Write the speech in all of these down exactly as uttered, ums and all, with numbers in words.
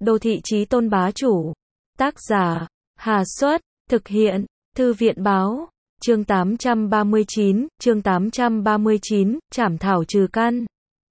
Đô thị chí tôn bá chủ. Tác giả, Hà Xuất, thực hiện, Thư viện Báo, chương tám trăm ba mươi chín, chương tám trăm ba mươi chín, trảm thảo trừ căn.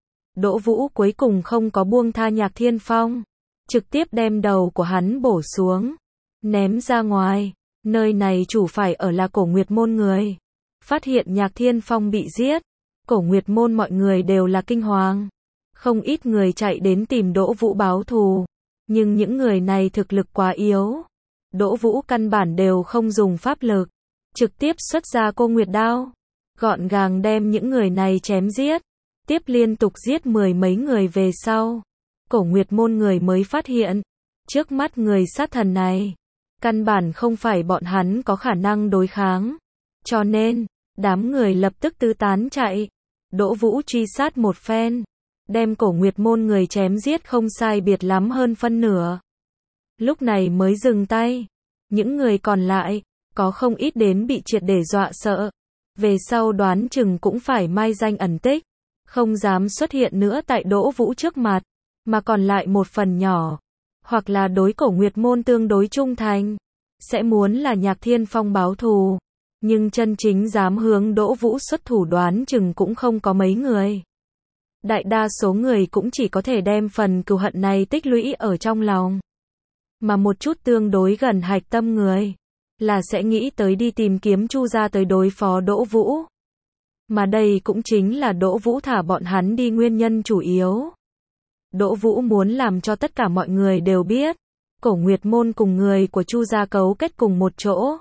Đỗ Vũ cuối cùng không có buông tha Nhạc Thiên Phong, trực tiếp đem đầu của hắn bổ xuống, ném ra ngoài. Nơi này chủ phải ở là Cổ Nguyệt môn người. Phát hiện Nhạc Thiên Phong bị giết, Cổ Nguyệt môn mọi người đều là kinh hoàng. Không ít người chạy đến tìm Đỗ Vũ báo thù, nhưng những người này thực lực quá yếu. Đỗ Vũ căn bản đều không dùng pháp lực, trực tiếp xuất ra cô Nguyệt đao, gọn gàng đem những người này chém giết. Tiếp liên tục giết mười mấy người về sau, Cổ Nguyệt môn người mới phát hiện, trước mắt người sát thần này, căn bản không phải bọn hắn có khả năng đối kháng. Cho nên, đám người lập tức tứ tán chạy. Đỗ Vũ truy sát một phen, đem Cổ Nguyệt môn người chém giết không sai biệt lắm hơn phân nửa. Lúc này mới dừng tay. Những người còn lại, có không ít đến bị triệt để dọa sợ. Về sau đoán chừng cũng phải mai danh ẩn tích, không dám xuất hiện nữa tại Đỗ Vũ trước mặt. Mà còn lại một phần nhỏ, hoặc là đối Cổ Nguyệt môn tương đối trung thành, sẽ muốn là Nhạc Thiên Phong báo thù. Nhưng chân chính dám hướng Đỗ Vũ xuất thủ đoán chừng cũng không có mấy người. Đại đa số người cũng chỉ có thể đem phần cừu hận này tích lũy ở trong lòng. Mà một chút tương đối gần hạch tâm người, là sẽ nghĩ tới đi tìm kiếm Chu gia tới đối phó Đỗ Vũ. Mà đây cũng chính là Đỗ Vũ thả bọn hắn đi nguyên nhân chủ yếu. Đỗ Vũ muốn làm cho tất cả mọi người đều biết, Cổ Nguyệt môn cùng người của Chu gia cấu kết cùng một chỗ,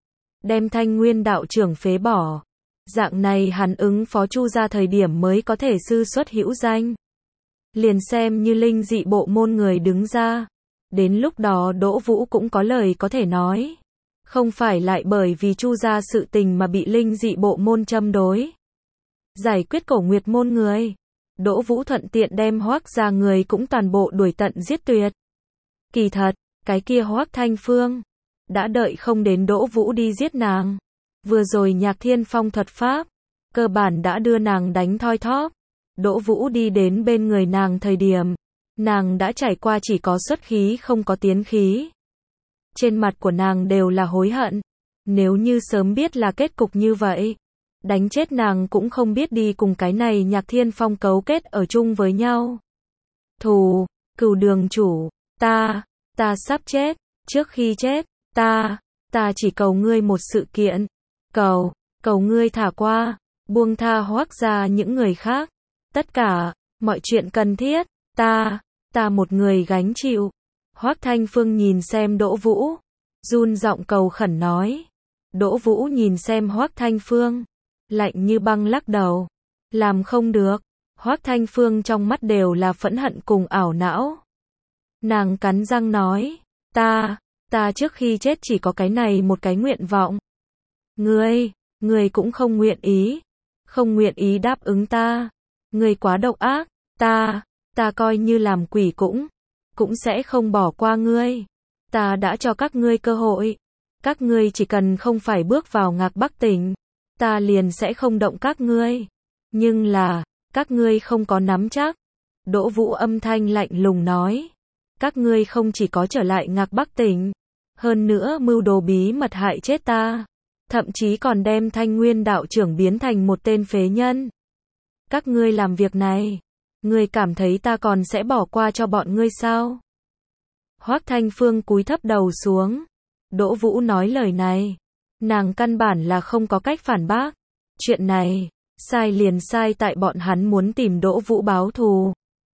đem Thanh Nguyên đạo trưởng phế bỏ. Dạng này hắn ứng phó Chu gia thời điểm mới có thể sư xuất hữu danh. Liền xem như linh dị bộ môn người đứng ra, đến lúc đó Đỗ Vũ cũng có lời có thể nói. Không phải lại bởi vì Chu gia sự tình mà bị linh dị bộ môn châm đối. Giải quyết Cổ Nguyệt môn người, Đỗ Vũ thuận tiện đem Hoắc gia người cũng toàn bộ đuổi tận giết tuyệt. Kỳ thật, cái kia Hoắc Thanh Phương đã đợi không đến Đỗ Vũ đi giết nàng. Vừa rồi Nhạc Thiên Phong thuật pháp, cơ bản đã đưa nàng đánh thoi thóp. Đỗ Vũ đi đến bên người nàng thời điểm, nàng đã trải qua chỉ có xuất khí không có tiến khí. Trên mặt của nàng đều là hối hận. Nếu như sớm biết là kết cục như vậy, đánh chết nàng cũng không biết đi cùng cái này Nhạc Thiên Phong cấu kết ở chung với nhau. Thù, Cửu đường chủ, ta, ta sắp chết, trước khi chết, ta, ta chỉ cầu ngươi một sự kiện. Cầu, cầu ngươi thả qua, buông tha Hoắc gia những người khác. Tất cả, mọi chuyện cần thiết, ta, ta một người gánh chịu. Hoắc Thanh Phương nhìn xem Đỗ Vũ, run giọng cầu khẩn nói. Đỗ Vũ nhìn xem Hoắc Thanh Phương, lạnh như băng lắc đầu. Làm không được. Hoắc Thanh Phương trong mắt đều là phẫn hận cùng ảo não. Nàng cắn răng nói, ta, ta trước khi chết chỉ có cái này một cái nguyện vọng. Ngươi, ngươi cũng không nguyện ý, không nguyện ý đáp ứng ta. Ngươi quá độc ác, ta, ta coi như làm quỷ cũng, cũng sẽ không bỏ qua ngươi. Ta đã cho các ngươi cơ hội, các ngươi chỉ cần không phải bước vào Ngạc Bắc tỉnh, ta liền sẽ không động các ngươi. Nhưng là, các ngươi không có nắm chắc. Đỗ Vũ âm thanh lạnh lùng nói, các ngươi không chỉ có trở lại Ngạc Bắc tỉnh, hơn nữa mưu đồ bí mật hại chết ta. Thậm chí còn đem Thanh Nguyên đạo trưởng biến thành một tên phế nhân. Các ngươi làm việc này, ngươi cảm thấy ta còn sẽ bỏ qua cho bọn ngươi sao? Hoắc Thanh Phương cúi thấp đầu xuống. Đỗ Vũ nói lời này, nàng căn bản là không có cách phản bác. Chuyện này, sai liền sai tại bọn hắn muốn tìm Đỗ Vũ báo thù,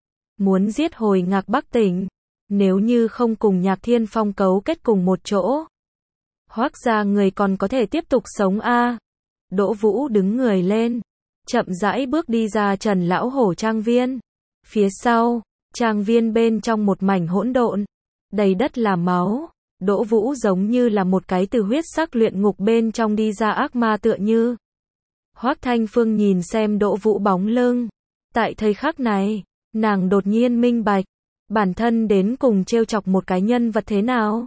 muốn giết hồi Ngạc Bắc tỉnh. Nếu như không cùng Nhạc Thiên Phong cấu kết cùng một chỗ, Hoắc gia người còn có thể tiếp tục sống a. À? Đỗ Vũ đứng người lên, chậm rãi bước đi ra Trần Lão Hổ trang viên. Phía sau, trang viên bên trong một mảnh hỗn độn, đầy đất là máu. Đỗ Vũ giống như là một cái từ huyết sắc luyện ngục bên trong đi ra ác ma tựa như. Hoắc Thanh Phương nhìn xem Đỗ Vũ bóng lưng. Tại thời khắc này, nàng đột nhiên minh bạch, bản thân đến cùng trêu chọc một cái nhân vật thế nào.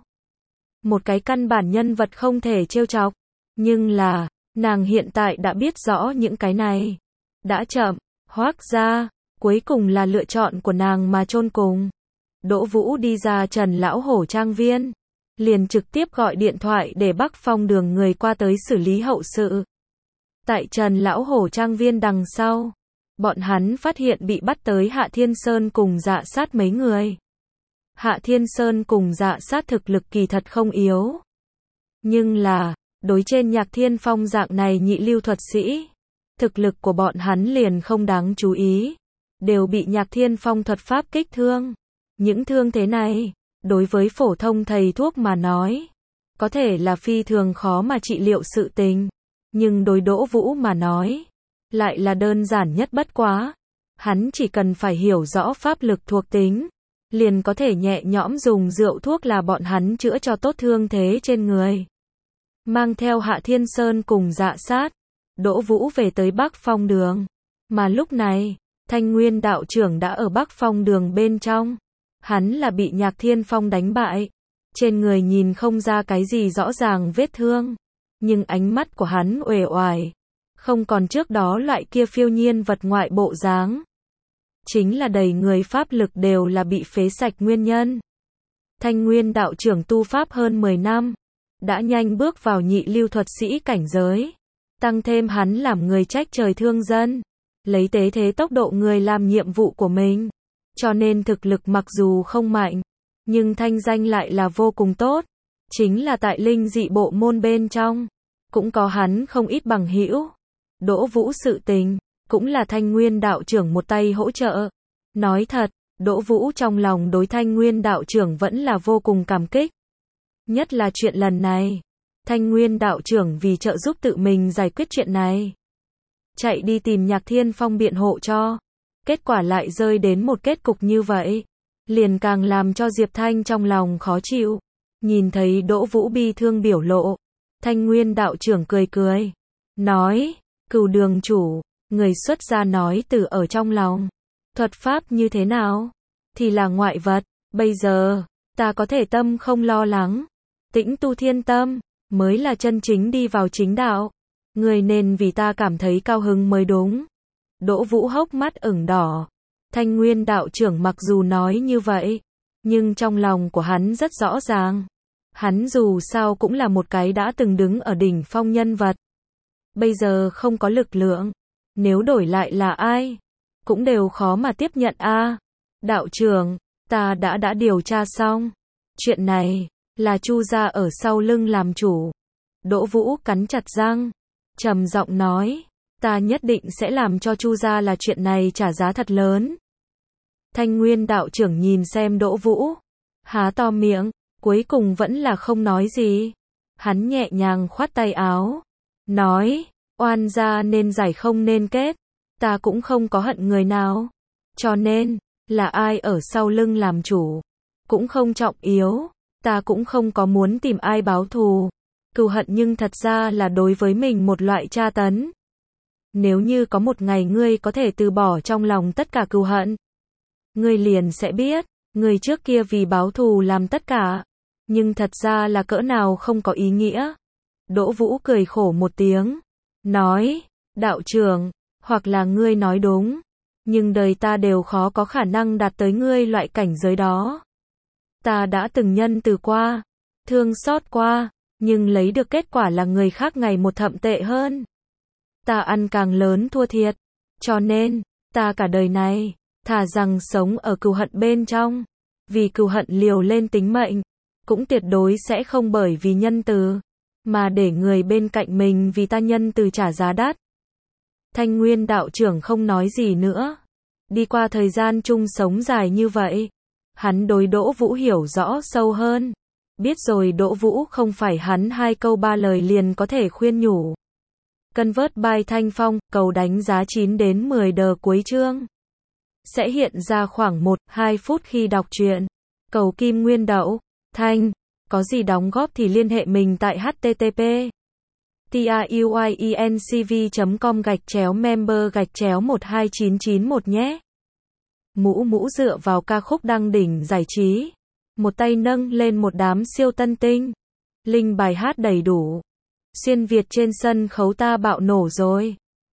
Một cái căn bản nhân vật không thể trêu chọc. Nhưng là, nàng hiện tại đã biết rõ những cái này. Đã chậm, Hoắc gia, cuối cùng là lựa chọn của nàng mà chôn cùng. Đỗ Vũ đi ra Trần Lão Hổ trang viên, liền trực tiếp gọi điện thoại để Bắc Phong Đường người qua tới xử lý hậu sự. Tại Trần Lão Hổ trang viên đằng sau, bọn hắn phát hiện bị bắt tới Hạ Thiên Sơn cùng Dạ Sát mấy người. Hạ Thiên Sơn cùng Dạ Sát thực lực kỳ thật không yếu. Nhưng là, đối trên Nhạc Thiên Phong dạng này nhị lưu thuật sĩ, thực lực của bọn hắn liền không đáng chú ý, đều bị Nhạc Thiên Phong thuật pháp kích thương. Những thương thế này, đối với phổ thông thầy thuốc mà nói, có thể là phi thường khó mà trị liệu sự tình, nhưng đối Đỗ Vũ mà nói, lại là đơn giản nhất bất quá. Hắn chỉ cần phải hiểu rõ pháp lực thuộc tính, liền có thể nhẹ nhõm dùng rượu thuốc là bọn hắn chữa cho tốt thương thế trên người. Mang theo Hạ Thiên Sơn cùng Dạ Sát, Đỗ Vũ về tới Bắc Phong Đường. Mà lúc này, Thanh Nguyên đạo trưởng đã ở Bắc Phong Đường bên trong. Hắn là bị Nhạc Thiên Phong đánh bại. Trên người nhìn không ra cái gì rõ ràng vết thương. Nhưng ánh mắt của hắn uể oải. Không còn trước đó loại kia phiêu nhiên vật ngoại bộ dáng. Chính là đầy người pháp lực đều là bị phế sạch nguyên nhân. Thanh Nguyên đạo trưởng tu pháp hơn mười năm. Đã nhanh bước vào nhị lưu thuật sĩ cảnh giới. Tăng thêm hắn làm người trách trời thương dân. Lấy tế thế tốc độ người làm nhiệm vụ của mình. Cho nên thực lực mặc dù không mạnh, nhưng thanh danh lại là vô cùng tốt. Chính là tại linh dị bộ môn bên trong, cũng có hắn không ít bằng hữu. Đỗ Vũ sự tình, cũng là Thanh Nguyên đạo trưởng một tay hỗ trợ. Nói thật, Đỗ Vũ trong lòng đối Thanh Nguyên đạo trưởng vẫn là vô cùng cảm kích. Nhất là chuyện lần này, Thanh Nguyên đạo trưởng vì trợ giúp tự mình giải quyết chuyện này. Chạy đi tìm Nhạc Thiên Phong biện hộ cho. Kết quả lại rơi đến một kết cục như vậy. Liền càng làm cho Diệp Thanh trong lòng khó chịu. Nhìn thấy Đỗ Vũ bi thương biểu lộ. Thanh Nguyên đạo trưởng cười cười. Nói, Cửu đường chủ, người xuất gia nói từ ở trong lòng. Thuật pháp như thế nào? Thì là ngoại vật. Bây giờ, ta có thể tâm không lo lắng. Tĩnh tu thiên tâm, mới là chân chính đi vào chính đạo. Người nên vì ta cảm thấy cao hứng mới đúng. Đỗ Vũ hốc mắt ửng đỏ. Thanh Nguyên đạo trưởng mặc dù nói như vậy, nhưng trong lòng của hắn rất rõ ràng. Hắn dù sao cũng là một cái đã từng đứng ở đỉnh phong nhân vật. Bây giờ không có lực lượng. Nếu đổi lại là ai, cũng đều khó mà tiếp nhận a. À, đạo trưởng, ta đã đã điều tra xong. Chuyện này, là Chu gia ở sau lưng làm chủ. Đỗ Vũ cắn chặt răng, trầm giọng nói. Ta nhất định sẽ làm cho Chu gia là chuyện này trả giá thật lớn. Thanh Nguyên đạo trưởng nhìn xem Đỗ Vũ, há to miệng, cuối cùng vẫn là không nói gì. Hắn nhẹ nhàng khoát tay áo, nói, oan gia nên giải không nên kết, ta cũng không có hận người nào. Cho nên, là ai ở sau lưng làm chủ, cũng không trọng yếu, ta cũng không có muốn tìm ai báo thù. Cừu hận nhưng thật ra là đối với mình một loại tra tấn. Nếu như có một ngày ngươi có thể từ bỏ trong lòng tất cả cừu hận, ngươi liền sẽ biết, ngươi trước kia vì báo thù làm tất cả, nhưng thật ra là cỡ nào không có ý nghĩa. Đỗ Vũ cười khổ một tiếng, nói, đạo trưởng, hoặc là ngươi nói đúng, nhưng đời ta đều khó có khả năng đạt tới ngươi loại cảnh giới đó. Ta đã từng nhân từ qua, thương xót qua, nhưng lấy được kết quả là người khác ngày một thậm tệ hơn. Ta ăn càng lớn thua thiệt, cho nên, ta cả đời này, thà rằng sống ở cừu hận bên trong, vì cừu hận liều lên tính mệnh, cũng tuyệt đối sẽ không bởi vì nhân từ, mà để người bên cạnh mình vì ta nhân từ trả giá đắt. Thanh Nguyên đạo trưởng không nói gì nữa. Đi qua thời gian chung sống dài như vậy, hắn đối Đỗ Vũ hiểu rõ sâu hơn. Biết rồi Đỗ Vũ không phải hắn hai câu ba lời liền có thể khuyên nhủ. Convert by Thanh Phong, cầu đánh giá chín đến mười đờ cuối chương. Sẽ hiện ra khoảng một đến hai phút khi đọc truyện. Cầu Kim Nguyên Đậu, Thanh, có gì đóng góp thì liên hệ mình tại http truyencv chấm com gạch chéo member gạch chéo một hai chín chín một nhé. Mũ mũ dựa vào ca khúc đăng đỉnh giải trí. Một tay nâng lên một đám siêu tân tinh. Linh bài hát đầy đủ. Xuyên Việt trên sân khấu ta bạo nổ rồi.